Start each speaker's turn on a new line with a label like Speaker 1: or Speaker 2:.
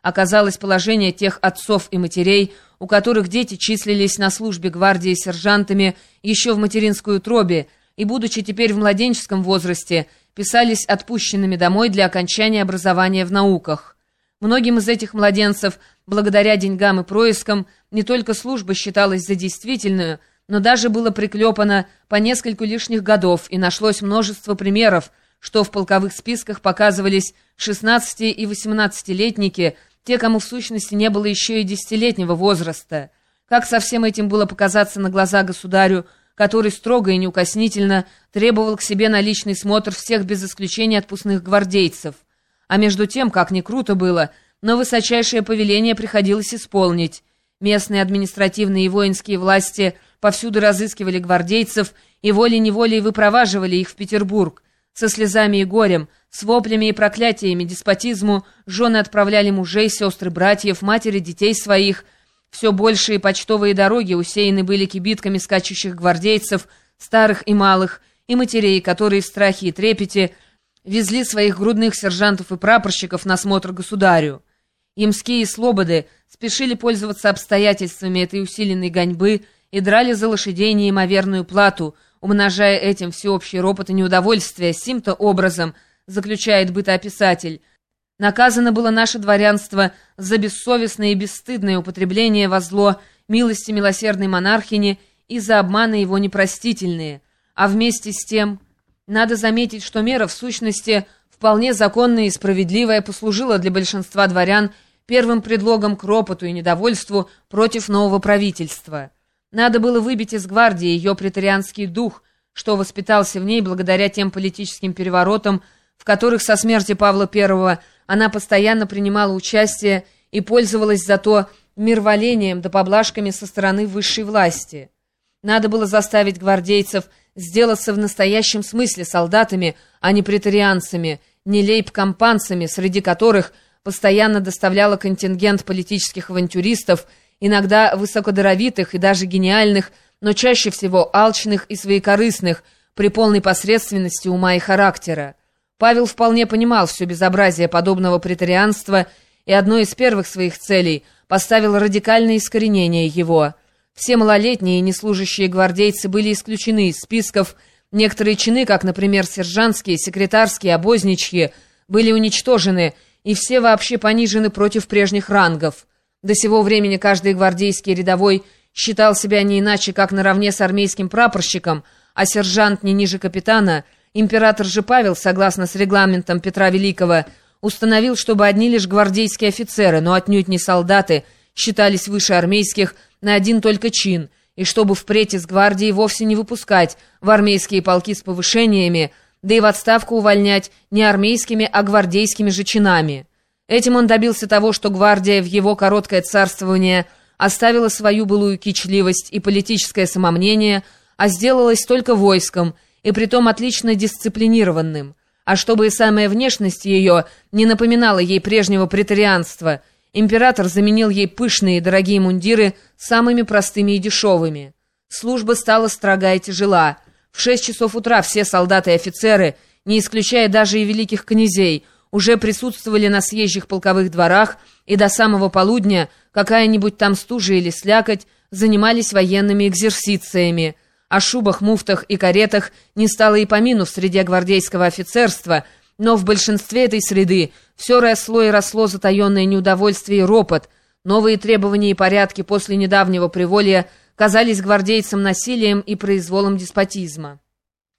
Speaker 1: оказалось положение тех отцов и матерей, у которых дети числились на службе гвардии сержантами еще в материнской утробе и, будучи теперь в младенческом возрасте, писались отпущенными домой для окончания образования в науках. Многим из этих младенцев, благодаря деньгам и проискам, не только служба считалась за действительную, но даже было приклепано по нескольку лишних годов, и нашлось множество примеров, что в полковых списках показывались 16- и 18-летники, те, кому в сущности не было еще и 10-летнего возраста. Как со всем этим было показаться на глаза государю, который строго и неукоснительно требовал к себе на личный смотр всех без исключения отпускных гвардейцев. А между тем, как ни круто было, но высочайшее повеление приходилось исполнить. Местные административные и воинские власти повсюду разыскивали гвардейцев и волей-неволей выпроваживали их в Петербург. Со слезами и горем, с воплями и проклятиями деспотизму жены отправляли мужей, сестры, братьев, матери детей своих. Все большие почтовые дороги усеяны были кибитками скачущих гвардейцев, старых и малых, и матерей, которые в страхе и трепете везли своих грудных сержантов и прапорщиков на смотр государю. Ямские слободы спешили пользоваться обстоятельствами этой усиленной гоньбы и драли за лошадей неимоверную плату, умножая этим всеобщий ропот и неудовольствие. Сим-то образом, заключает бытоописатель, наказано было наше дворянство за бессовестное и бесстыдное употребление во зло милости милосердной монархини и за обманы его непростительные. А вместе с тем, надо заметить, что мера в сущности вполне законная и справедливая послужила для большинства дворян первым предлогом к ропоту и недовольству против нового правительства. Надо было выбить из гвардии ее преторианский дух, что воспитался в ней благодаря тем политическим переворотам, в которых со смерти Павла I она постоянно принимала участие и пользовалась зато мирволением да поблажками со стороны высшей власти. Надо было заставить гвардейцев сделаться в настоящем смысле солдатами, а не преторианцами, не лейб-компанцами, среди которых постоянно доставляла контингент политических авантюристов, иногда высокодаровитых и даже гениальных, но чаще всего алчных и своекорыстных, при полной посредственности ума и характера. Павел вполне понимал все безобразие подобного преторианства и одной из первых своих целей поставил радикальное искоренение его. Все малолетние и неслужащие гвардейцы были исключены из списков, некоторые чины, как, например, сержантские, секретарские, обозничьи, были уничтожены, и все вообще понижены против прежних рангов. До сего времени каждый гвардейский рядовой считал себя не иначе, как наравне с армейским прапорщиком, а сержант не ниже капитана. Император же Павел, согласно с регламентом Петра Великого, установил, чтобы одни лишь гвардейские офицеры, но отнюдь не солдаты, считались выше армейских на один только чин, и чтобы впредь из гвардии вовсе не выпускать в армейские полки с повышениями, да и в отставку увольнять не армейскими, а гвардейскими же чинами. Этим он добился того, что гвардия в его короткое царствование оставила свою былую кичливость и политическое самомнение, а сделалась только войском, и притом отлично дисциплинированным. А чтобы и самая внешность ее не напоминала ей прежнего преторианства, император заменил ей пышные и дорогие мундиры самыми простыми и дешевыми. Служба стала строга и тяжела. В 6 часов утра все солдаты и офицеры, не исключая даже и великих князей, уже присутствовали на съезжих полковых дворах, и до самого полудня какая-нибудь там стужа или слякоть занимались военными экзерсициями. О шубах, муфтах и каретах не стало и помину в среде гвардейского офицерства, но в большинстве этой среды все росло и росло затаенное неудовольствие и ропот. Новые требования и порядки после недавнего приволья казались гвардейцам насилием и произволом деспотизма.